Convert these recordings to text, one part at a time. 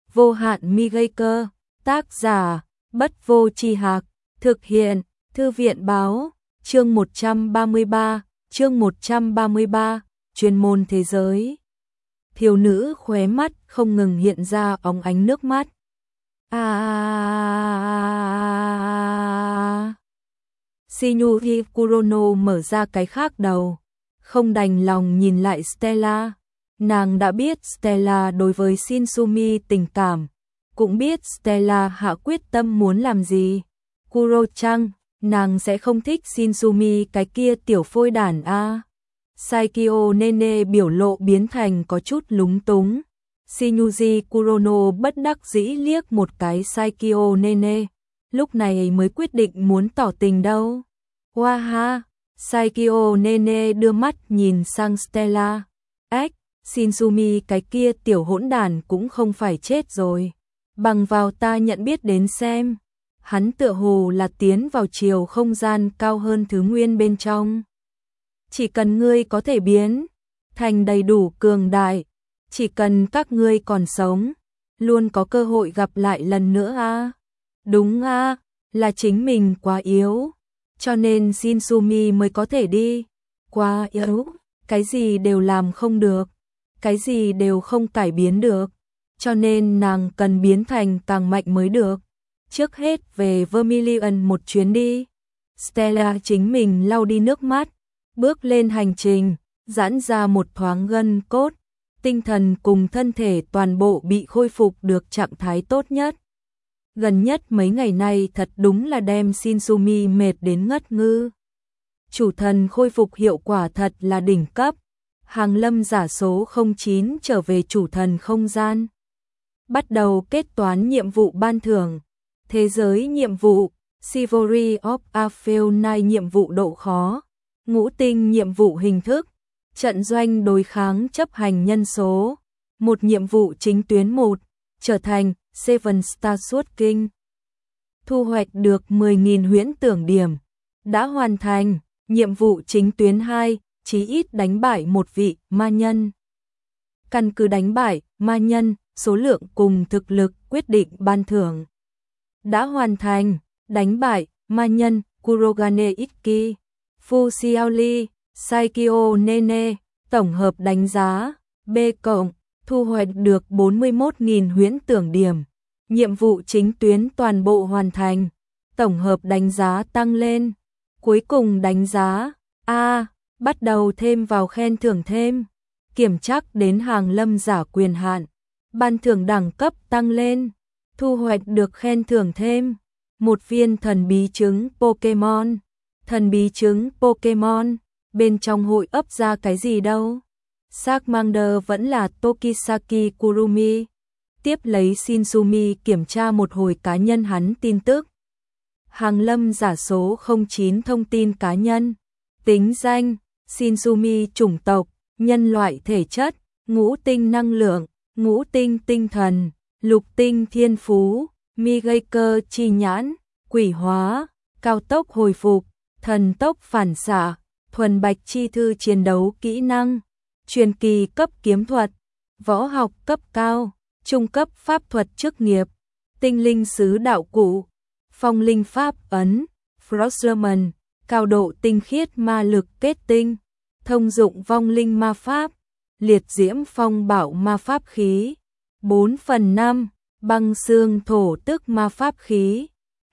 Vô hạn mi gây cơ, tác giả, Bất Vô Tri Hạc, thực hiện, Thư viện báo, chương 133, chuyên môn thế giới. Thiếu nữ khóe mắt không ngừng hiện ra óng ánh nước mắt. Shinyuki Kurono mở ra cái khác đầu, không đành lòng nhìn lại Stella. Nàng đã biết Stella đối với Shinsumi tình cảm, cũng biết Stella hạ quyết tâm muốn làm gì. Kuro-chan, nàng sẽ không thích Shinsumi cái kia tiểu phôi đản a. Saikyo Nene biểu lộ biến thành có chút lúng túng. Shinyuji Kurono bất đắc dĩ liếc một cái Saikyo Nene, lúc này mới quyết định muốn tỏ tình đâu. Waha, Saikyo Nene đưa mắt nhìn sang Stella. Shinsumi cái kia tiểu hỗn đản cũng không phải chết rồi. Bằng vào ta nhận biết đến xem, hắn tựa hồ là tiến vào chiều không gian cao hơn thứ nguyên bên trong. Chỉ cần ngươi có thể biến thành đầy đủ cường đại, chỉ cần các ngươi còn sống, luôn có cơ hội gặp lại lần nữa a. Đúng a, là chính mình quá yếu, cho nên Shinsumi mới có thể đi. Quá yếu, cái gì đều làm không được, cái gì đều không cải biến được, cho nên nàng cần biến thành càng mạnh mới được. Trước hết về Vermilion một chuyến đi. Stella chính mình lau đi nước mắt, bước lên hành trình, giãn ra một thoáng gân cốt, tinh thần cùng thân thể toàn bộ bị khôi phục được trạng thái tốt nhất. Gần nhất mấy ngày nay thật đúng là đem Shinsumi mệt đến ngất ngư. Chủ thần khôi phục hiệu quả thật là đỉnh cấp. Hàng lâm giả số 09 trở về chủ thần không gian. Bắt đầu kết toán nhiệm vụ ban thưởng. Thế giới nhiệm vụ, Chivalry of Aphel nhiệm vụ độ khó, ngũ tinh nhiệm vụ hình thức, trận doanh đối kháng chấp hành nhân số, một nhiệm vụ chính tuyến 1, trở thành Seven Star Sword King. Thu hoạch được 10.000 huyễn tưởng điểm. Đã hoàn thành, nhiệm vụ chính tuyến 2, chí ít đánh bại một vị ma nhân. Căn cứ đánh bại ma nhân, số lượng cùng thực lực quyết định ban thưởng. Đã hoàn thành, đánh bại ma nhân Kurogane Ikki, Fu Xiaoli, Saikyo Nene, tổng hợp đánh giá B+, thu hoạch được 41.000 huyễn tưởng điểm. Nhiệm vụ chính tuyến toàn bộ hoàn thành, tổng hợp đánh giá tăng lên. Cuối cùng đánh giá A, bắt đầu thêm vào khen thưởng thêm. Kiểm trắc đến hàng lâm giả quyền hạn, ban thưởng đẳng cấp tăng lên. Thu hoạch được khen thưởng thêm một viên thần bí trứng Pokemon. Thần bí trứng Pokemon, bên trong hội ấp ra cái gì đâu? Charmander vẫn là Tokisaki Kurumi. Tiếp lấy Shinsumi kiểm tra một hồi cá nhân hắn tin tức. Hàng lâm giả số 09 thông tin cá nhân. Tính danh, Shinsumi chủng tộc, nhân loại thể chất, ngũ tinh năng lượng, ngũ tinh tinh thần, lục tinh thiên phú, mi gây cơ chi nhãn, quỷ hóa, cao tốc hồi phục, thần tốc phản xạ, thuần bạch chi thư chiến đấu kỹ năng, truyền kỳ cấp kiếm thuật, võ học cấp cao, trung cấp pháp thuật chức nghiệp, tinh linh sứ đạo cụ, phong linh pháp ấn, Frostman, cao độ tinh khiết ma lực kết tinh, thông dụng vong linh ma pháp, liệt diễm phong bạo ma pháp khí, 4/5, băng xương thổ tức ma pháp khí,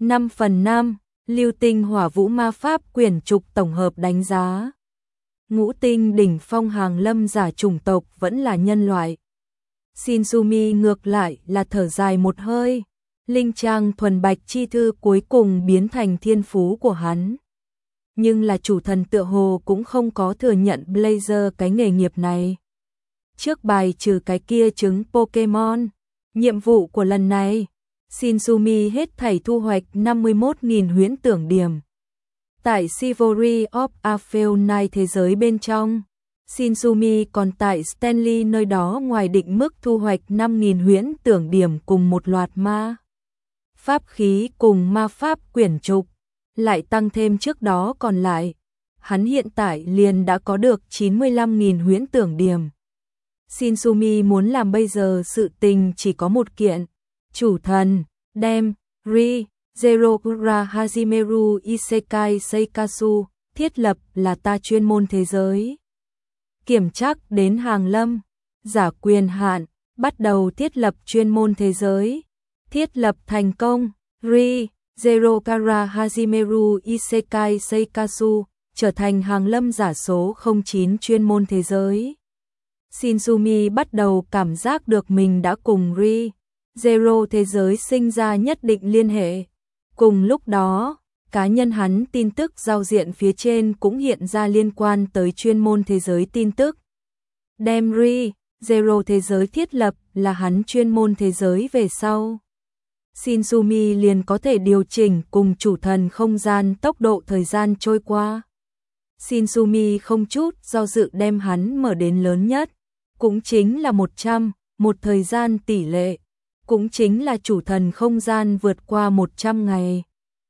5/5, lưu tinh hỏa vũ ma pháp quyển trục tổng hợp đánh giá. Ngũ tinh đỉnh phong hàng lâm giả chủng tộc vẫn là nhân loại. Shinsumi ngược lại là thở dài một hơi. Linh trang thuần bạch chi thư cuối cùng biến thành thiên phú của hắn. Nhưng là chủ thần tựa hồ cũng không có thừa nhận Blazer cái nghề nghiệp này. Trước bài trừ cái kia trứng Pokemon, nhiệm vụ của lần này, Shinsumi hết thảy thu hoạch 51.000 huyễn tưởng điểm. Tại Chivalry of Aphel thế giới bên trong, Shinsumi còn tại Stanley nơi đó ngoài định mức thu hoạch 5.000 huyễn tưởng điểm cùng một loạt ma pháp khí cùng ma pháp quyển trục, lại tăng thêm trước đó còn lại. Hắn hiện tại liền đã có được 95.000 huyễn tưởng điểm. Shinsumi muốn làm bây giờ sự tình chỉ có một kiện. Chủ thần, đem, Ri, Zerokura Hajimeru Isekai Seikasu, thiết lập là ta chuyên môn thế giới. Kiểm trắc đến hàng lâm, giả quyền hạn, bắt đầu thiết lập chuyên môn thế giới. Thiết lập thành công, Ri, Zerokura Hajimeru Isekai Seikasu, trở thành hàng lâm giả số 09 chuyên môn thế giới. Shinsumi bắt đầu cảm giác được mình đã cùng Ri, Zero thế giới sinh ra nhất định liên hệ. Cùng lúc đó, cá nhân hắn tin tức giao diện phía trên cũng hiện ra liên quan tới chuyên môn thế giới tin tức. Đem Ri, Zero thế giới thiết lập là hắn chuyên môn thế giới về sau. Shinsumi liền có thể điều chỉnh cùng chủ thần không gian tốc độ thời gian trôi qua. Shinsumi không chút do dự đem hắn mở đến lớn nhất, cũng chính là 100, một thời gian tỷ lệ, cũng chính là chủ thần không gian vượt qua 100 ngày.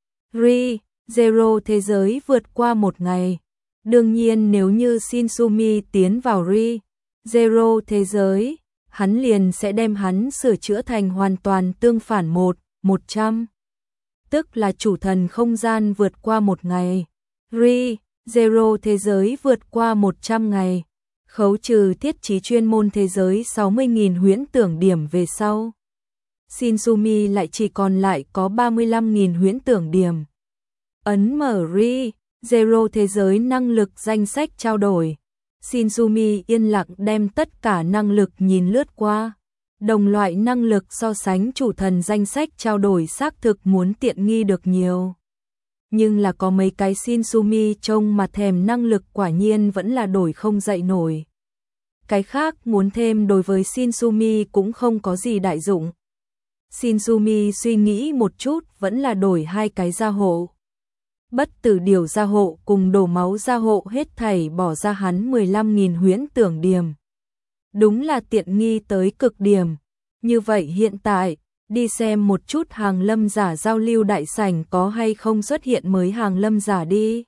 Ri, Zero thế giới vượt qua 1 ngày. Đương nhiên nếu như Shinsumi tiến vào Ri, Zero thế giới, hắn liền sẽ đem hắn sửa chữa thành hoàn toàn tương phản 100. Tức là chủ thần không gian vượt qua 1 ngày. Ri, Zero thế giới vượt qua 100 ngày. Khấu trừ thiết trí chuyên môn thế giới 60.000 huyễn tưởng điểm về sau. Shinsumi lại chỉ còn lại có 35.000 huyễn tưởng điểm. Ấn mở Ri, Zero thế giới năng lực danh sách trao đổi. Shinsumi yên lặng đem tất cả năng lực nhìn lướt qua. Đồng loại năng lực so sánh chủ thần danh sách trao đổi xác thực muốn tiện nghi được nhiều. Nhưng là có mấy cái Shinsumi trông mà thèm năng lực quả nhiên vẫn là đổi không dậy nổi. Cái khác muốn thêm đối với Shinsumi cũng không có gì đại dụng. Shinsumi suy nghĩ một chút vẫn là đổi 2 cái gia hộ. Bất tử điều gia hộ cùng đổ máu gia hộ hết thảy bỏ ra hắn 15.000 huyễn tưởng điểm. Đúng là tiện nghi tới cực điểm. Như vậy hiện tại, đi xem một chút hàng lâm giả giao lưu đại sảnh có hay không xuất hiện mới hàng lâm giả đi.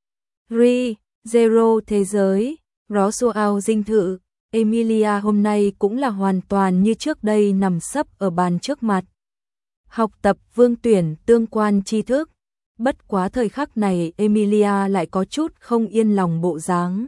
Ri, Zero thế giới, Roswell dinh thự, Emilia hôm nay cũng là hoàn toàn như trước đây nằm sấp ở bàn trước mặt. Học tập vương tuyển tương quan tri thức. Bất quá thời khắc này Emilia lại có chút không yên lòng bộ dáng.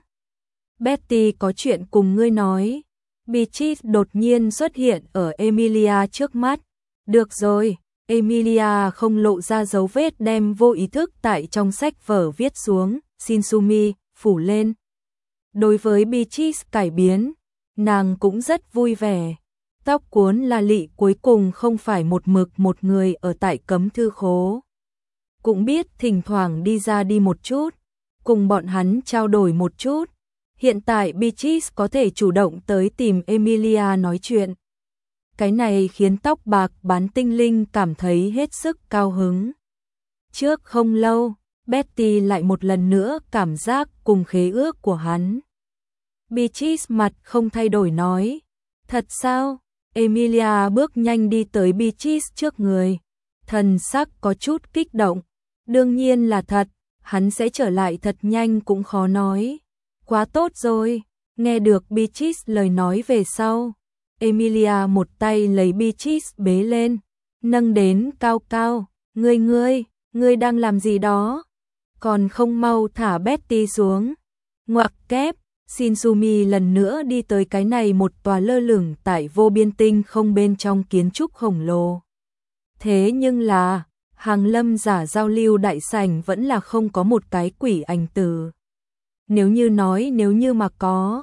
Betty có chuyện cùng ngươi nói. Beatrice đột nhiên xuất hiện ở Emilia trước mắt. Được rồi, Emilia không lộ ra dấu vết đem vô ý thức tại trong sách vở viết xuống, Shinsumi, phủ lên. Đối với Beatrice cải biến, nàng cũng rất vui vẻ. Tóc cuốn là lị cuối cùng không phải một mực một người ở tại cấm thư khố. Cũng biết thỉnh thoảng đi ra đi một chút, cùng bọn hắn trao đổi một chút. Hiện tại Beatrice có thể chủ động tới tìm Emilia nói chuyện. Cái này khiến tóc bạc bán tinh linh cảm thấy hết sức cao hứng. Trước không lâu, Betty lại một lần nữa cảm giác cùng khế ước của hắn. Beatrice mặt không thay đổi nói. Thật sao? Emilia bước nhanh đi tới Beatrice trước người. Thần sắc có chút kích động. Đương nhiên là thật, hắn sẽ trở lại thật nhanh cũng khó nói. Quá tốt rồi, nghe được Beatrice lời nói về sau. Emilia một tay lấy Beatrice bế lên, nâng đến cao cao. Ngươi đang làm gì đó? Còn không mau thả Betty xuống. Ngoặc kép, Shinsumi lần nữa đi tới cái này một tòa lơ lửng tại vô biên tinh không bên trong kiến trúc khổng lồ. Thế nhưng là, hàng lâm giả giao lưu đại sảnh vẫn là không có một cái quỷ ảnh tử. Nếu như mà có,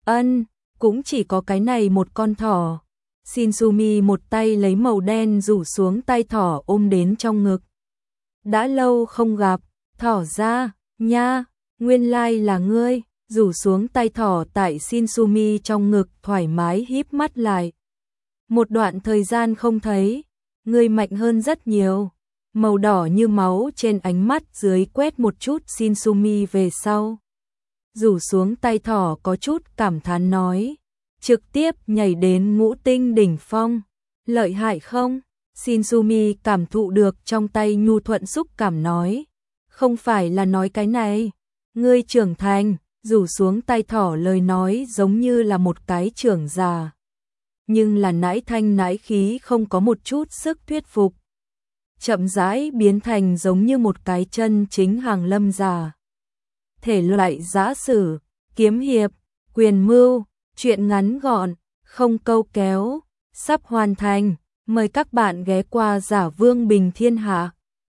cũng chỉ có cái này một con thỏ. Shinsumi một tay lấy màu đen rủ xuống tay thỏ ôm đến trong ngực. Đã lâu không gặp, thỏ ra, nha, nguyên lai là ngươi, rủ xuống tay thỏ tại Shinsumi trong ngực thoải mái híp mắt lại. Một đoạn thời gian không thấy, ngươi mạnh hơn rất nhiều. Màu đỏ như máu trên ánh mắt dưới quét một chút Shinsumi về sau. Rủ xuống tay thỏ có chút cảm thán nói. Trực tiếp nhảy đến ngũ tinh đỉnh phong. Lợi hại không? Shinsumi cảm thụ được trong tay nhu thuận xúc cảm nói. Không phải là nói cái này. Ngươi trưởng thành, rủ xuống tay thỏ lời nói giống như là một cái trưởng già. Nhưng là nãi thanh nãi khí không có một chút sức thuyết phục. Chậm rãi biến thành giống như một cái chân chính hàng lâm già. Thể loại giã sử, kiếm hiệp, quyền mưu, truyện ngắn gọn, không câu kéo, sắp hoàn thành. Mời các bạn ghé qua Giả Vương Bình Thiên Hạ.